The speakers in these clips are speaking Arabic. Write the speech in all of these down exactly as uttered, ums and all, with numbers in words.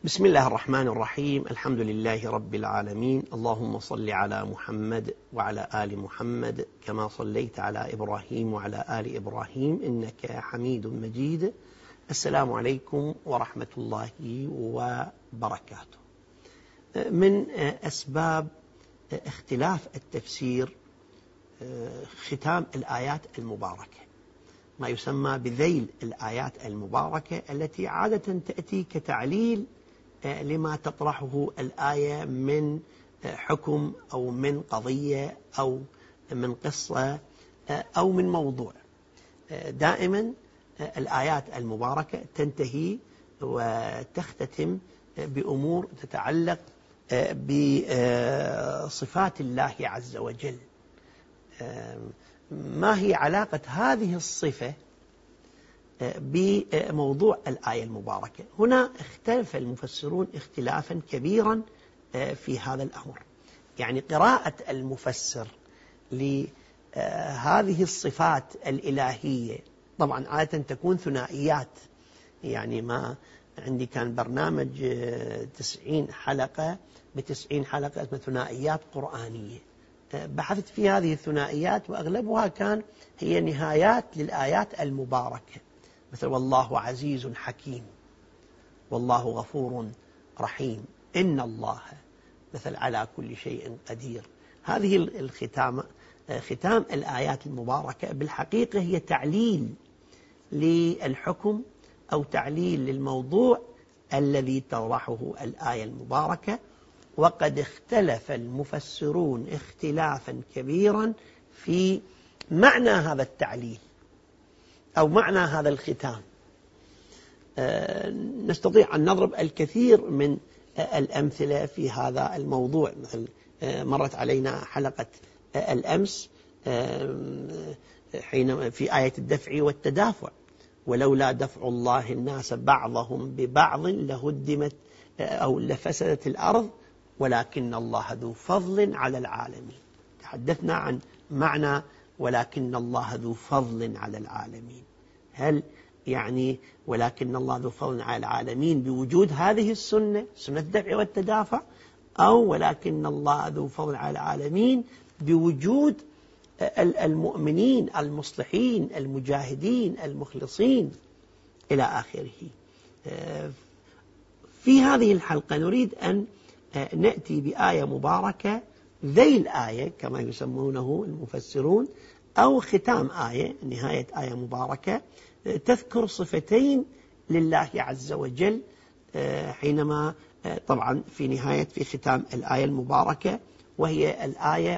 بسم الله الرحمن الرحيم. الحمد لله رب العالمين. اللهم صل على محمد وعلى آل محمد كما صليت على إبراهيم وعلى آل إبراهيم إنك حميد مجيد. السلام عليكم ورحمة الله وبركاته. من أسباب اختلاف التفسير ختام الآيات المباركة، ما يسمى بذيل الآيات المباركة التي عادة تأتي كتعليل لما تطرحه الآية من حكم أو من قضية أو من قصة أو من موضوع. دائما الآيات المباركة تنتهي وتختتم بأمور تتعلق بصفات الله عز وجل. ما هي علاقة هذه الصفة بموضوع الآية المباركة؟ هنا اختلف المفسرون اختلافا كبيرا في هذا الأمر. يعني قراءة المفسر لهذه الصفات الإلهية طبعا عادة تكون ثنائيات. يعني ما عندي كان برنامج تسعين حلقة بتسعين حلقة اسمه ثنائيات قرآنية، بحثت في هذه الثنائيات وأغلبها كان هي نهايات للآيات المباركة، مثل والله عزيز حكيم، والله غفور رحيم، إن الله مثل على كل شيء قدير. هذه الختام ختام الآيات المباركة بالحقيقة هي تعليل للحكم أو تعليل للموضوع الذي تطرحه الآية المباركة. وقد اختلف المفسرون اختلافا كبيرا في معنى هذا التعليل أو معنى هذا الختام. نستطيع أن نضرب الكثير من الأمثلة في هذا الموضوع. مثل مرت علينا حلقة الأمس حين في آية الدفع والتدافع، ولولا دفع الله الناس بعضهم ببعض لهدمت أو لفسدت الأرض ولكن الله ذو فضل على العالمين. تحدثنا عن معنى ولكن الله ذو فضل على العالمين. هل يعني ولكن الله ذو فضل على العالمين بوجود هذه السنة، سنة الدفع والتدافع، أو ولكن الله ذو فضل على العالمين بوجود المؤمنين المصلحين المجاهدين المخلصين إلى آخره؟ في هذه الحلقة نريد أن نأتي بآية مباركة ذيل آية كما يسمونه المفسرون، أو ختام آية، نهاية آية مباركة تذكر صفتين لله عز وجل. حينما طبعا في نهاية في ختام الآية المباركة، وهي الآية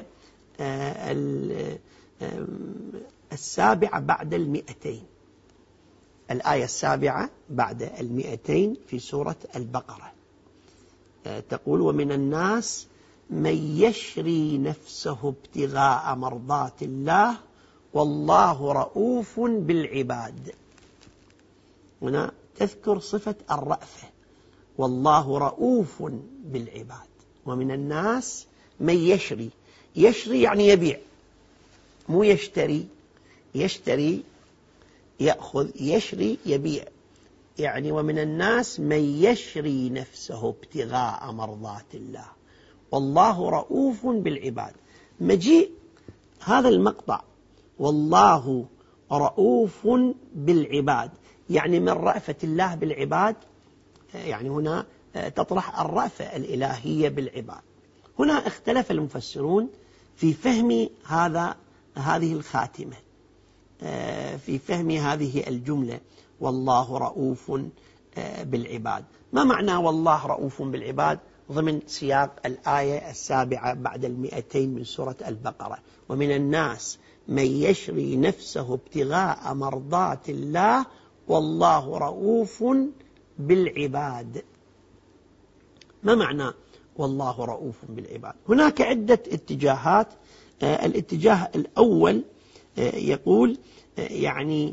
السابعة بعد المئتين، الآية السابعة بعد المئتين في سورة البقرة، تقول: ومن الناس من يشري نفسه ابتغاء مرضات الله والله رؤوف بالعباد. هنا تذكر صفة الرأفة، والله رؤوف بالعباد. ومن الناس من يشري، يشري يعني يبيع، مو يشتري. يشتري يأخذ، يشري يبيع. يعني ومن الناس من يشري نفسه ابتغاء مرضات الله والله رؤوف بالعباد. مجيء هذا المقطع والله رؤوف بالعباد يعني من رأفة الله بالعباد، يعني هنا تطرح الرأفة الإلهية بالعباد. هنا اختلف المفسرون في فهم هذا هذه الخاتمة، في فهم هذه الجملة والله رؤوف بالعباد. ما معنى والله رؤوف بالعباد ضمن سياق الآية السابعة بعد المئتين من سورة البقرة؟ ومن الناس من يشري نفسه ابتغاء مرضات الله والله رؤوف بالعباد. ما معنى والله رؤوف بالعباد؟ هناك عدة اتجاهات. الاتجاه الأول يقول يعني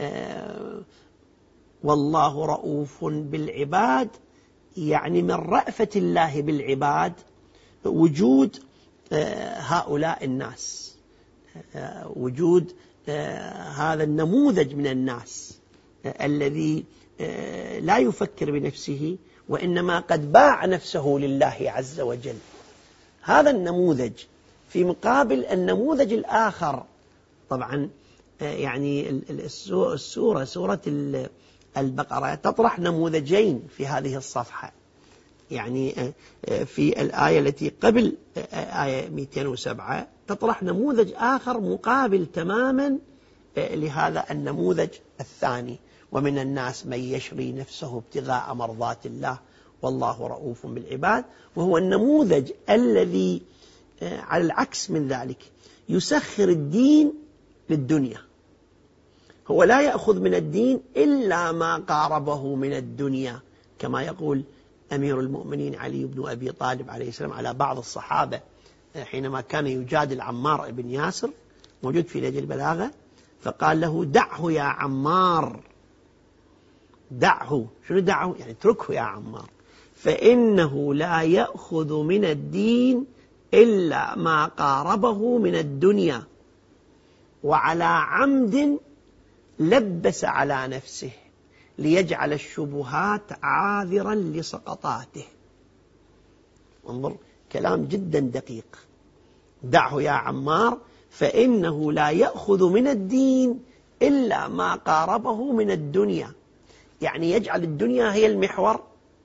والله رؤوف بالعباد يعني من رأفة الله بالعباد وجود هؤلاء وجود وجود هذا النموذج من الناس الذي لا يفكر بنفسه وإنما قد باع نفسه لله عز وجل. هذا النموذج في مقابل النموذج الآخر. طبعا يعني السورة سورة البقرة تطرح نموذجين في هذه الصفحة. يعني في الآية التي قبل آية مئتين وسبعة تطرح نموذج آخر مقابل تماما لهذا النموذج الثاني: ومن الناس من يشري نفسه ابتغاء مرضات الله والله رؤوف بالعباد. وهو النموذج الذي على العكس من ذلك يسخر الدين للدنيا. هو لا يأخذ من الدين إلا ما قاربه من الدنيا، كما يقول أمير المؤمنين علي بن أبي طالب عليه السلام على بعض الصحابة حينما كان يجادل عمار بن ياسر، موجود في نهج البلاغة، فقال له: دعه يا عمار، دعه. شنو دعه؟ يعني اتركه يا عمار، فإنه لا يأخذ من الدين إلا ما قاربه من الدنيا، وعلى عمد لبس على نفسه ليجعل الشبهات عاذرا لسقطاته. انظر، كلام جدا دقيق. دعه يا عمار فإنه لا يأخذ من الدين إلا ما قاربه من الدنيا، يعني يجعل الدنيا هي المحور.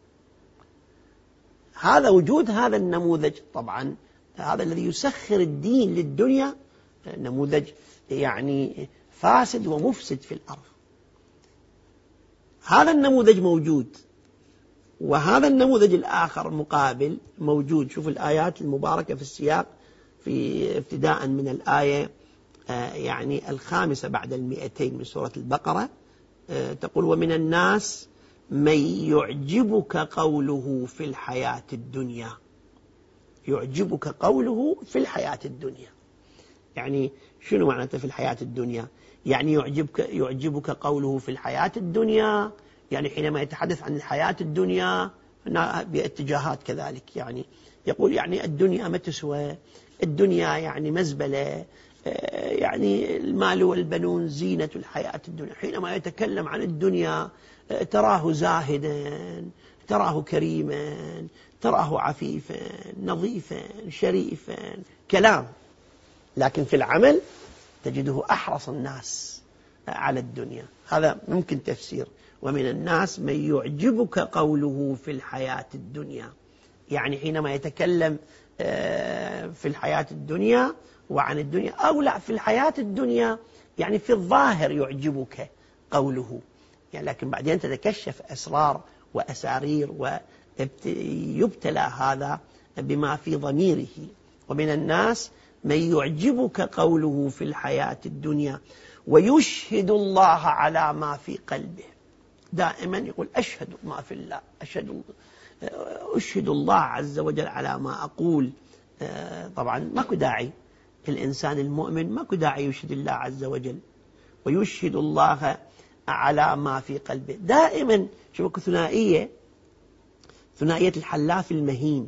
هذا وجود هذا النموذج، طبعا هذا الذي يسخر الدين للدنيا نموذج يعني فاسد ومفسد في الأرض. هذا النموذج موجود، وهذا النموذج الآخر مقابل موجود. شوف الآيات المباركة في السياق، في ابتداء من الآية يعني الخامسة بعد المئتين من سورة البقرة، تقول: ومن الناس من يعجبك قوله في الحياة الدنيا. يعجبك قوله في الحياة الدنيا، يعني شنو معناته في الحياة الدنيا؟ يعني يعجبك, يعجبك قوله في الحياة الدنيا، يعني حينما يتحدث عن الحياة الدنيا باتجاهات كذلك، يعني يقول يعني الدنيا ما تسوى، الدنيا يعني مزبلة، يعني المال والبنون زينة الحياة الدنيا. حينما يتكلم عن الدنيا تراه زاهدا، تراه كريما، تراه عفيفا نظيفا شريفا، كلام. لكن في العمل تجده أحرص الناس على الدنيا. هذا ممكن تفسير: ومن الناس من يعجبك قوله في الحياة الدنيا، يعني حينما يتكلم في الحياة الدنيا وعن الدنيا، أو لا، في الحياة الدنيا يعني في الظاهر يعجبك قوله، يعني لكن بعدين تتكشف أسرار وأسارير ويبتلى هذا بما في ضميره. ومن الناس من يعجبك قوله في الحياة الدنيا ويشهد الله على ما في قلبه. دائما يقول: أشهد ما في الله، أشهد, أشهد الله عز وجل على ما أقول. طبعا ماكو داعي الإنسان المؤمن، ماكو داعي يشهد الله عز وجل، ويشهد الله على ما في قلبه. دائما شوفوا ثنائية، ثنائية الحلاف المهين: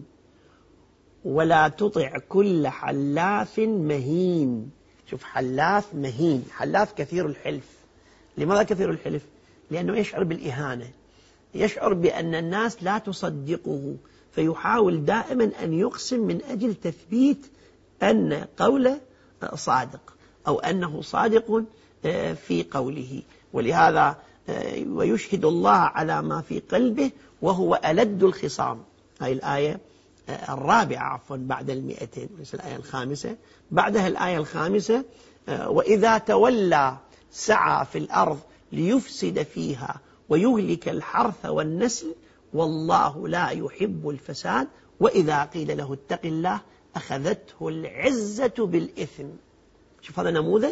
ولا تطع كل حلاف مهين. شوف، حلاف مهين، حلاف كثير الحلف. لماذا كثير الحلف؟ لأنه يشعر بالإهانة، يشعر بأن الناس لا تصدقه، فيحاول دائما أن يقسم من أجل تثبيت أن قوله صادق، أو أنه صادق في قوله. ولهذا ويشهد الله على ما في قلبه وهو ألد الخصام. هذه الآية الرابعة عفوا بعد المئتين، ليس الآية الخامسة. بعدها الآية الخامسة: وإذا تولى سعى في الأرض ليفسد فيها ويهلك الحرث والنسل والله لا يحب الفساد وإذا قيل له اتق الله أخذته العزة بالإثم. شوف هذا نموذج،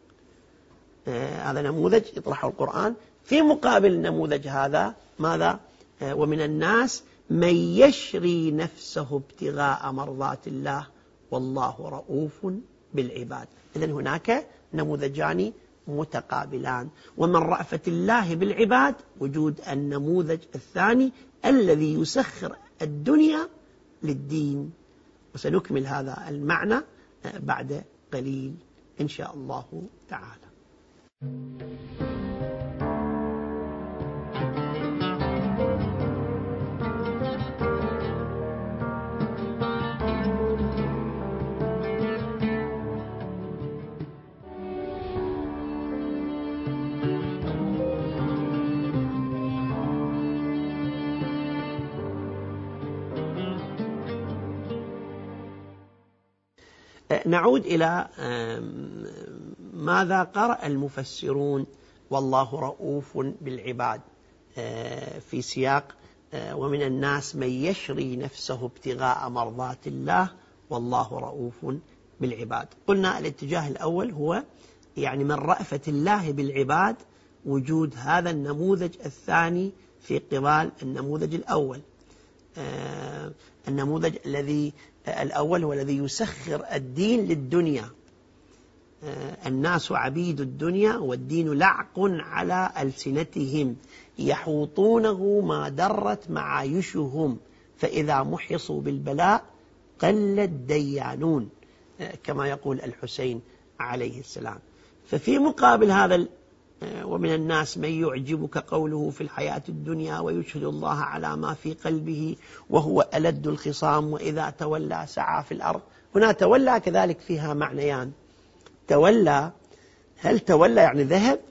آه هذا نموذج يطرحه القرآن في مقابل نموذج هذا. ماذا؟ آه ومن الناس من يشري نفسه ابتغاء مرضات الله والله رؤوف بالعباد. إذن هناك نموذجان متقابلان. ومن رأفة الله بالعباد وجود النموذج الثاني الذي يسخر الدنيا للدين. وسنكمل هذا المعنى بعد قليل إن شاء الله تعالى. نعود إلى ماذا قرأ المفسرون والله رؤوف بالعباد في سياق ومن الناس من يشري نفسه ابتغاء مرضات الله والله رؤوف بالعباد. قلنا الاتجاه الأول هو يعني من رأفة الله بالعباد وجود هذا النموذج الثاني في قبال النموذج الأول. آه النموذج الذي آه الأول هو الذي يسخر الدين للدنيا. آه الناس عبيد الدنيا والدين لعق على ألسنتهم يحوطونه ما درت معايشهم فإذا محصوا بالبلاء قل الديانون، آه كما يقول الحسين عليه السلام. ففي مقابل هذا ومن الناس من يعجبك قوله في الحياة الدنيا ويشهد الله على ما في قلبه وهو ألد الخصام وإذا تولى سعى في الأرض. هنا تولى كذلك فيها معنيان. تولى، هل تولى يعني ذهب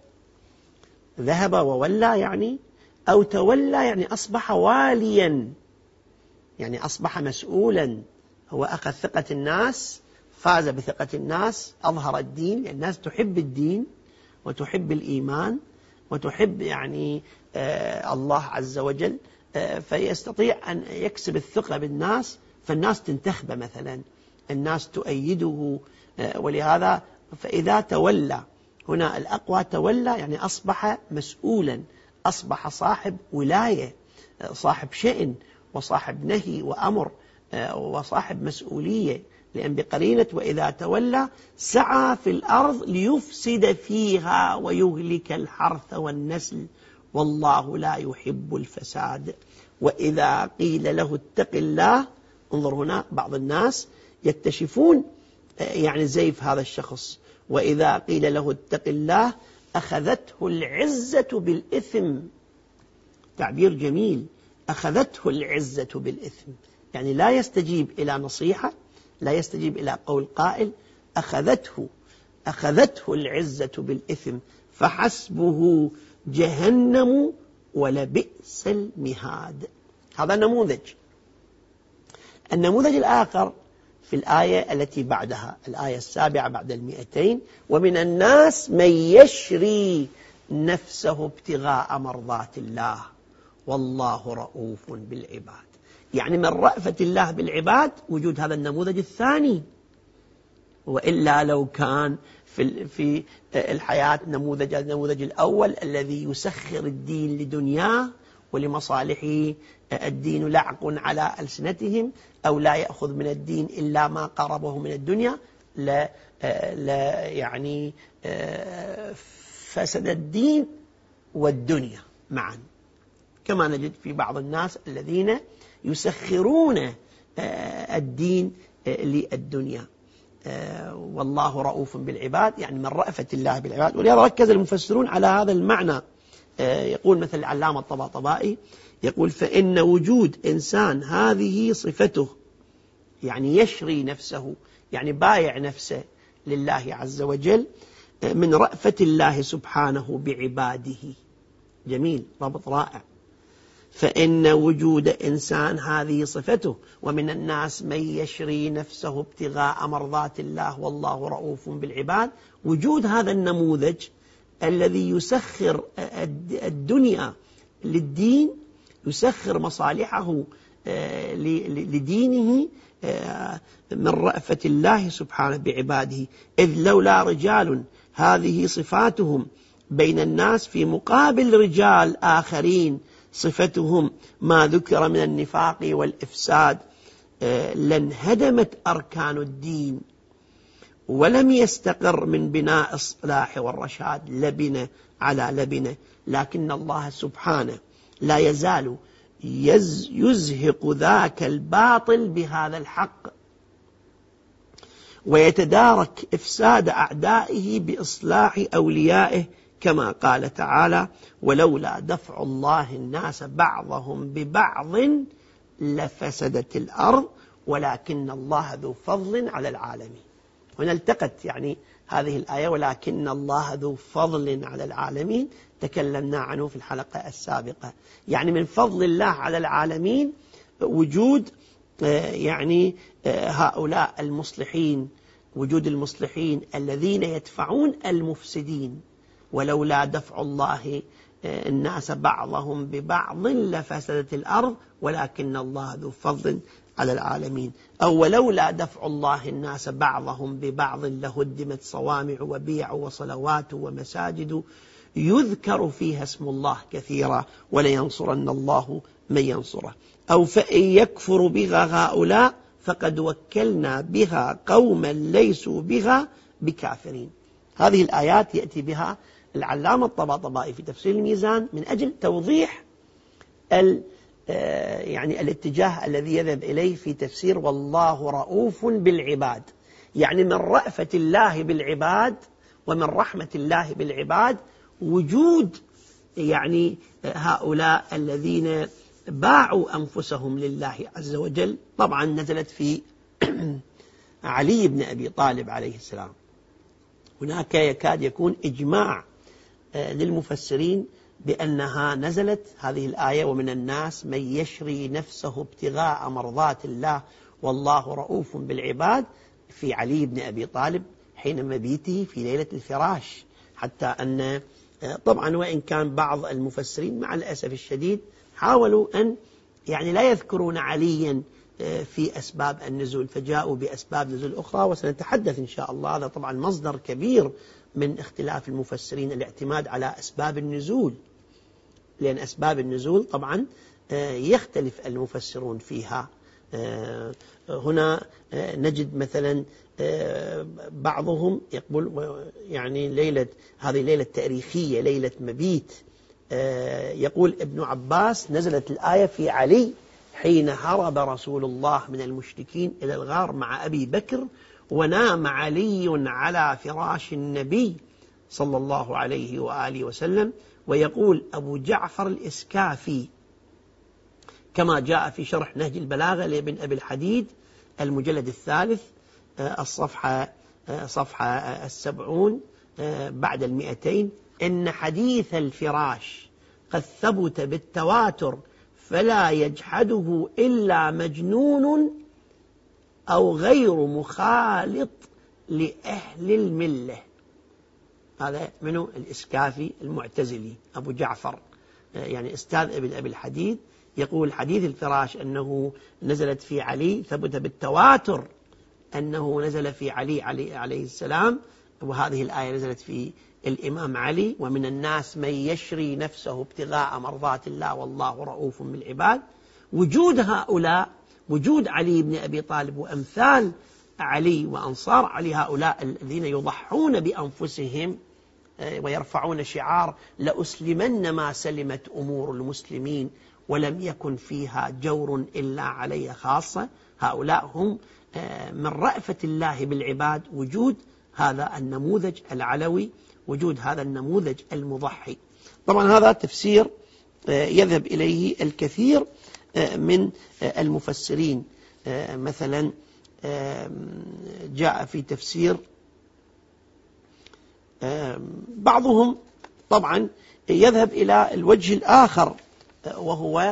ذهب وولى يعني، أو تولى يعني أصبح واليا يعني أصبح مسؤولا. هو أخذ ثقة الناس، فاز بثقة الناس، أظهر الدين، الناس تحب الدين وتحب الإيمان وتحب يعني آه الله عز وجل، آه فيستطيع أن يكسب الثقة بالناس، فالناس تنتخب مثلا، الناس تؤيده، آه ولهذا فإذا تولى هنا الأقوى تولى يعني أصبح مسؤولا، أصبح صاحب ولاية، آه صاحب شأن وصاحب نهي وأمر، آه وصاحب مسؤولية، لأن بقرينة وإذا تولى سعى في الأرض ليفسد فيها ويهلك الحرث والنسل والله لا يحب الفساد. وإذا قيل له اتق الله، انظر هنا بعض الناس يكتشفون يعني زيف هذا الشخص، وإذا قيل له اتق الله أخذته العزة بالإثم. تعبير جميل، أخذته العزة بالإثم، يعني لا يستجيب إلى نصيحة، لا يستجيب إلى قول قائل، أخذته أخذته العزة بالإثم فحسبه جهنم ولبئس المهاد. هذا نموذج. النموذج الآخر في الآية التي بعدها، الآية السابعة بعد المئتين، ومن الناس من يشري نفسه ابتغاء مرضات الله والله رؤوف بالعباد. يعني من رأفة الله بالعباد وجود هذا النموذج الثاني، وإلا لو كان في في الحياة نموذج النموذج الأول الذي يسخر الدين لدنياه ولمصالحه، الدين لعق على ألسنتهم، أو لا يأخذ من الدين إلا ما قربه من الدنيا، لا, لا يعني فسد الدين والدنيا معا، كما نجد في بعض الناس الذين يسخرون الدين للدنيا. والله رؤوف بالعباد يعني من رأفة الله بالعباد. ولهذا ركز المفسرون على هذا المعنى. يقول مثل العلامة الطباطبائي يقول فإن وجود إنسان هذه صفته، يعني يشري نفسه يعني بايع نفسه لله عز وجل، من رأفة الله سبحانه بعباده. جميل، ربط رائع. فإن وجود إنسان هذه صفته، ومن الناس من يشري نفسه ابتغاء مرضات الله والله رؤوف بالعباد. وجود هذا النموذج الذي يسخر الدنيا للدين، يسخر مصالحه لدينه، من رأفة الله سبحانه بعباده. إذ لولا رجال هذه صفاتهم بين الناس في مقابل رجال آخرين صفتهم ما ذكر من النفاق والإفساد، لانهدمت أركان الدين ولم يستقر من بناء الصلاح والرشاد لبنة على لبنة. لكن الله سبحانه لا يزال يزهق ذاك الباطل بهذا الحق، ويتدارك إفساد أعدائه بإصلاح أوليائه، كما قال تعالى ولولا دفع الله الناس بعضهم ببعض لفسدت الأرض ولكن الله ذو فضل على العالمين. هنا التقت يعني هذه الآية ولكن الله ذو فضل على العالمين، تكلمنا عنه في الحلقة السابقة. يعني من فضل الله على العالمين وجود يعني هؤلاء المصلحين وجود المصلحين الذين يدفعون المفسدين. ولولا دفع الله الناس بعضهم ببعض لفسدت الأرض ولكن الله ذو فضل على العالمين. أو ولولا دفع الله الناس بعضهم ببعض لهدمت صوامع وبيع وصلوات ومساجد يذكر فيها اسم الله كثيرا ولينصرن الله من ينصره. أو فإن يكفر بها هؤلاء فقد وكلنا بها قوما ليسوا بها بكافرين. هذه الآيات يأتي بها العلامة الطباطبائي في تفسير الميزان من أجل توضيح يعني الاتجاه الذي يذهب إليه في تفسير والله رؤوف بالعباد. يعني من رأفة الله بالعباد ومن رحمة الله بالعباد وجود يعني هؤلاء الذين باعوا أنفسهم لله عز وجل. طبعا نزلت في علي بن أبي طالب عليه السلام. هناك يكاد يكون إجماع للمفسرين بأنها نزلت هذه الآية ومن الناس من يشري نفسه ابتغاء مرضات الله والله رؤوف بالعباد في علي بن أبي طالب حين مبيته في ليلة الفراش. حتى أن طبعا وإن كان بعض المفسرين مع الأسف الشديد حاولوا أن يعني لا يذكرون عليا في أسباب النزول فجاءوا بأسباب نزول أخرى، وسنتحدث إن شاء الله. هذا طبعا مصدر كبير من اختلاف المفسرين الاعتماد على أسباب النزول، لأن أسباب النزول طبعا يختلف المفسرون فيها. هنا نجد مثلا بعضهم يقول يعني ليلة هذه ليلة تاريخية ليلة مبيت. يقول ابن عباس نزلت الآية في علي حين هرب رسول الله من المشركين إلى الغار مع أبي بكر ونام علي على فراش النبي صلى الله عليه وآله وسلم. ويقول أبو جعفر الإسكافي كما جاء في شرح نهج البلاغة لابن أبي الحديد المجلد الثالث الصفحة صفحة السبعون بعد المئتين إن حديث الفراش قد ثبت بالتواتر فلا يجحده إلا مجنون أو غير مخالط لأهل الملة. هذا منه الإسكافي المعتزلي أبو جعفر يعني أستاذ ابن أبي الحديد. يقول حديث الفراش أنه نزلت في علي ثبت بالتواتر أنه نزل في علي, علي عليه السلام، وهذه الآية نزلت في الإمام علي ومن الناس من يشري نفسه ابتغاء مرضات الله والله رؤوف بالعباد. وجود هؤلاء وجود علي بن أبي طالب وأمثال علي وأنصار علي هؤلاء الذين يضحون بأنفسهم ويرفعون شعار لأسلمن ما سلمت أمور المسلمين ولم يكن فيها جور إلا علي خاصة. هؤلاء هم من رأفة الله بالعباد وجود هذا النموذج العلوي، وجود هذا النموذج المضحي. طبعا هذا تفسير يذهب إليه الكثير من المفسرين. مثلا جاء في تفسير بعضهم طبعا يذهب إلى الوجه الآخر، وهو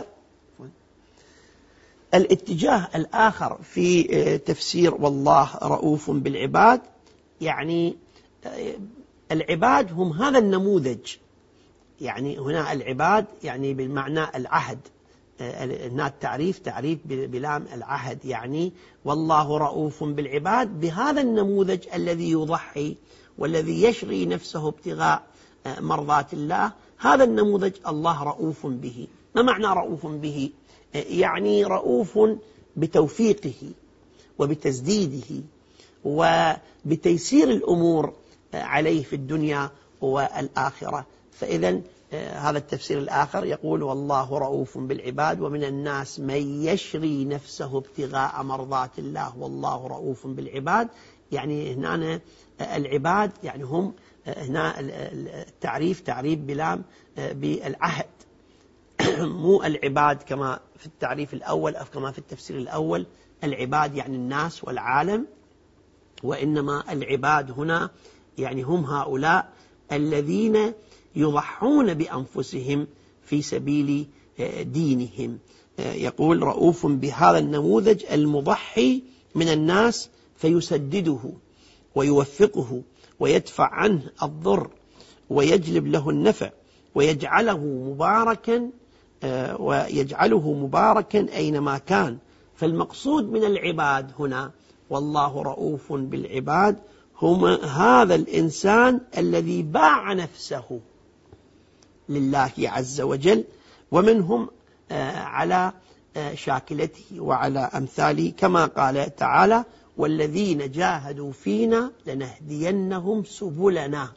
الاتجاه الآخر في تفسير والله رؤوف بالعباد. يعني العباد هم هذا النموذج. يعني هنا العباد يعني بالمعنى العهد، هنا التعريف تعريف بلام العهد، يعني والله رؤوف بالعباد بهذا النموذج الذي يضحي والذي يشري نفسه ابتغاء مرضات الله. هذا النموذج الله رؤوف به. ما معنى رؤوف به؟ يعني رؤوف بتوفيقه وبتسديده وبتيسير الأمور عليه في الدنيا والآخرة. فإذا هذا التفسير الآخر يقول والله رؤوف بالعباد ومن الناس من يشري نفسه ابتغاء مرضات الله والله رؤوف بالعباد. يعني هنا العباد يعني هم هنا التعريف تعريف بلام بالعهد، مو العباد كما في التعريف الأول أو كما في التفسير الأول العباد يعني الناس والعالم، وإنما العباد هنا يعني هم هؤلاء الذين يضحون بأنفسهم في سبيل دينهم. يقول رؤوف بهذا النموذج المضحي من الناس فيسدده ويوفقه ويدفع عنه الضر ويجلب له النفع ويجعله مباركا ويجعله مباركا أينما كان. فالمقصود من العباد هنا والله رؤوف بالعباد هم هذا الإنسان الذي باع نفسه لله عز وجل، ومنهم على شاكلته وعلى أمثاله كما قال تعالى: والذين جاهدوا فينا لنهدينهم سبلنا.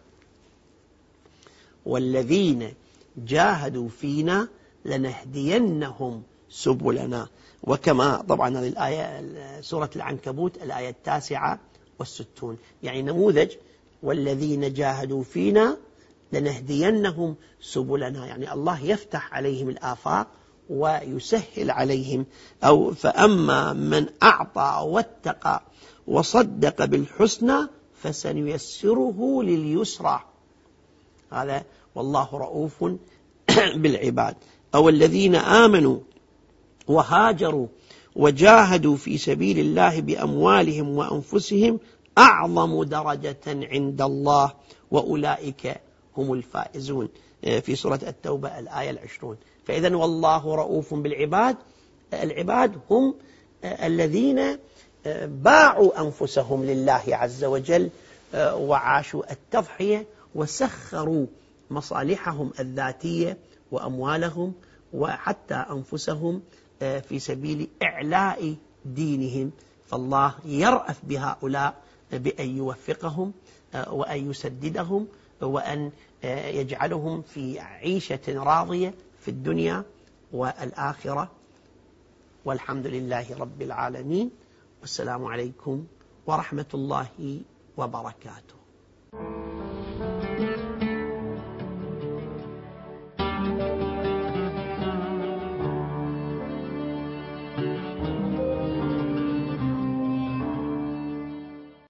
والذين جاهدوا فينا لنهدينهم سبلنا. وكما طبعا هذه الآية سورة العنكبوت الآية التاسعة والستون، يعني نموذج: والذين جاهدوا فينا لنهدينهم سبلنا، يعني الله يفتح عليهم الآفاق ويسهل عليهم. أو فأما من أعطى واتقى وصدق بالحسنى فسنيسره لليسرى. هذا والله رؤوف بالعباد. أو الذين آمنوا وهاجروا وجاهدوا في سبيل الله بأموالهم وأنفسهم أعظم درجة عند الله وأولئك هم الفائزون، في سورة التوبة الآية العشرون. فإذن والله رؤوف بالعباد، العباد هم الذين باعوا أنفسهم لله عز وجل وعاشوا التضحية وسخروا مصالحهم الذاتية وأموالهم وحتى أنفسهم في سبيل إعلاء دينهم. فالله يرأف بهؤلاء بأن يوفقهم وأن يسددهم وأن يجعلهم في عيشة راضية في الدنيا والآخرة. والحمد لله رب العالمين، والسلام عليكم ورحمة الله وبركاته.